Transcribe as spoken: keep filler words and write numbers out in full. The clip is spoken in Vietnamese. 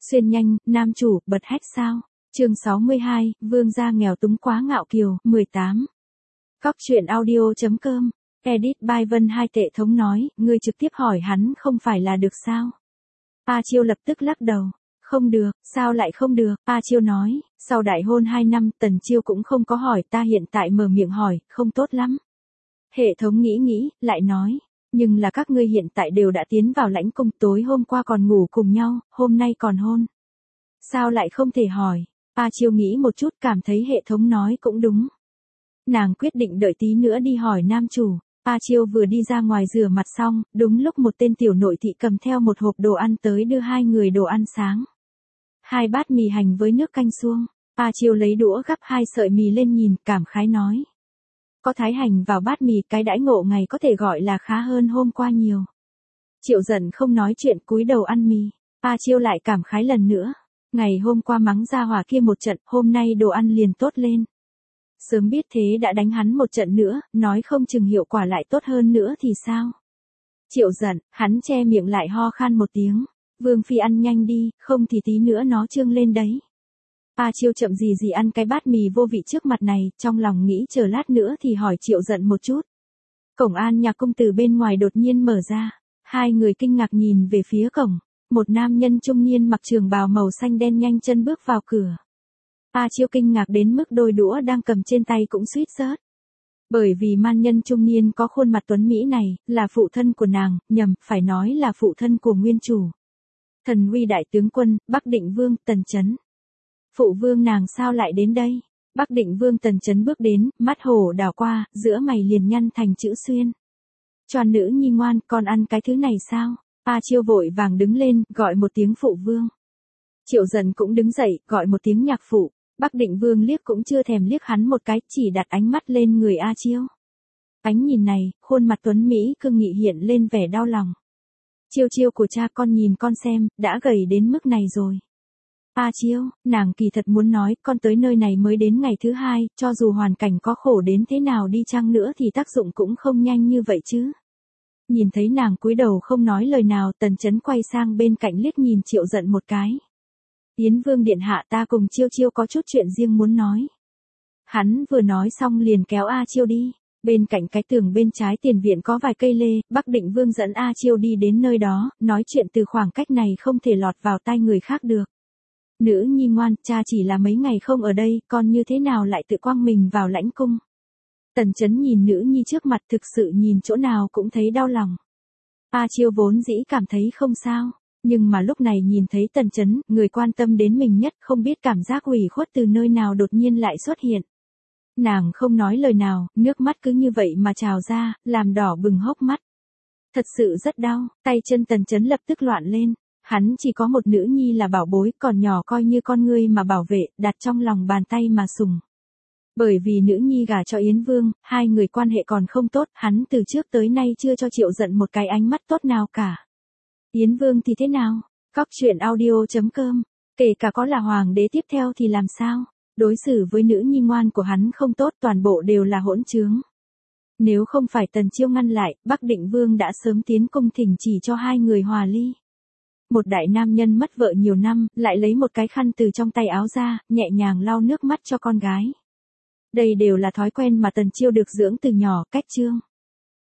Xuyên nhanh, nam chủ, bật hách sao? Chương sáu mươi hai, vương gia nghèo túng quá ngạo kiều, mười tám. Cóc truyện audio.com, edit by Vân Hai Tệ Thống nói, ngươi trực tiếp hỏi hắn không phải là được sao? A Chiêu lập tức lắc đầu, không được, sao lại không được? A Chiêu nói, sau đại hôn hai năm Tần Chiêu cũng không có hỏi, ta hiện tại mở miệng hỏi, không tốt lắm. Hệ thống nghĩ nghĩ, lại nói, nhưng là các ngươi hiện tại đều đã tiến vào lãnh cung, tối hôm qua còn ngủ cùng nhau, hôm nay còn hôn. Sao lại không thể hỏi? A Chiêu nghĩ một chút cảm thấy hệ thống nói cũng đúng. Nàng quyết định đợi tí nữa đi hỏi nam chủ. A Chiêu vừa đi ra ngoài rửa mặt xong, đúng lúc một tên tiểu nội thị cầm theo một hộp đồ ăn tới đưa hai người đồ ăn sáng. Hai bát mì hành với nước canh suông. A Chiêu lấy đũa gắp hai sợi mì lên nhìn, cảm khái nói. Có thái hành vào bát mì, cái đãi ngộ ngày có thể gọi là khá hơn hôm qua nhiều. Triệu Dận không nói chuyện cúi đầu ăn mì. A Chiêu lại cảm khái lần nữa. Ngày hôm qua mắng ra hỏa kia một trận, hôm nay đồ ăn liền tốt lên. Sớm biết thế đã đánh hắn một trận nữa, nói không chừng hiệu quả lại tốt hơn nữa thì sao? Triệu Dận, hắn che miệng lại ho khan một tiếng. Vương phi ăn nhanh đi, không thì tí nữa nó trương lên đấy. A Chiêu chậm gì gì ăn cái bát mì vô vị trước mặt này, trong lòng nghĩ chờ lát nữa thì hỏi Triệu Dận một chút. Cổng An Nhạc Cung từ bên ngoài đột nhiên mở ra. Hai người kinh ngạc nhìn về phía cổng. Một nam nhân trung niên mặc trường bào màu xanh đen nhanh chân bước vào cửa. A Chiêu kinh ngạc đến mức đôi đũa đang cầm trên tay cũng suýt rớt. Bởi vì man nhân trung niên có khuôn mặt tuấn Mỹ này, là phụ thân của nàng, nhầm, phải nói là phụ thân của nguyên chủ. Thần uy đại tướng quân, Bắc Định Vương, Tần Chấn. Phụ vương nàng sao lại đến đây? Bắc Định Vương Tần Chấn bước đến, mắt hổ đảo qua, giữa mày liền nhăn thành chữ xuyên. Choan nữ nhi ngoan, con ăn cái thứ này sao? A Chiêu vội vàng đứng lên, gọi một tiếng phụ vương. Triệu Dận cũng đứng dậy, gọi một tiếng nhạc phụ. Bắc Định Vương liếc cũng chưa thèm liếc hắn một cái, chỉ đặt ánh mắt lên người A Chiêu. Ánh nhìn này, khuôn mặt tuấn Mỹ cương nghị hiện lên vẻ đau lòng. Chiêu chiêu của cha con nhìn con xem, đã gầy đến mức này rồi. A Chiêu, nàng kỳ thật muốn nói, con tới nơi này mới đến ngày thứ hai, cho dù hoàn cảnh có khổ đến thế nào đi chăng nữa thì tác dụng cũng không nhanh như vậy chứ. Nhìn thấy nàng cúi đầu không nói lời nào, Tần Chấn quay sang bên cạnh liếc nhìn Triệu Dận một cái. Yến Vương điện hạ, ta cùng Chiêu Chiêu có chút chuyện riêng muốn nói. Hắn vừa nói xong liền kéo A Chiêu đi. Bên cạnh cái tường bên trái tiền viện có vài cây lê, Bắc Định Vương dẫn A Chiêu đi đến nơi đó, nói chuyện từ khoảng cách này không thể lọt vào tai người khác được. Nữ nhi ngoan, cha chỉ là mấy ngày không ở đây, con như thế nào lại tự quăng mình vào lãnh cung. Tần Chấn nhìn nữ nhi trước mặt, thực sự nhìn chỗ nào cũng thấy đau lòng. A Chiêu vốn dĩ cảm thấy không sao, nhưng mà lúc này nhìn thấy Tần Chấn, người quan tâm đến mình nhất, không biết cảm giác ủy khuất từ nơi nào đột nhiên lại xuất hiện. Nàng không nói lời nào, nước mắt cứ như vậy mà trào ra, làm đỏ bừng hốc mắt. Thật sự rất đau, tay chân Tần Chấn lập tức loạn lên. Hắn chỉ có một nữ nhi là bảo bối, còn nhỏ coi như con ngươi mà bảo vệ, đặt trong lòng bàn tay mà sủng. Bởi vì nữ nhi gả cho Yến Vương, hai người quan hệ còn không tốt, hắn từ trước tới nay chưa cho Triệu Dận một cái ánh mắt tốt nào cả. Yến Vương thì thế nào? Cóc truyện audio.com, kể cả có là hoàng đế tiếp theo thì làm sao? Đối xử với nữ nhi ngoan của hắn không tốt, toàn bộ đều là hỗn trướng. Nếu không phải Tần Chiêu ngăn lại, Bắc Định Vương đã sớm tiến cung thỉnh chỉ cho hai người hòa ly. Một đại nam nhân mất vợ nhiều năm, lại lấy một cái khăn từ trong tay áo ra, nhẹ nhàng lau nước mắt cho con gái. Đây đều là thói quen mà Tần Chiêu được dưỡng từ nhỏ, cách chương.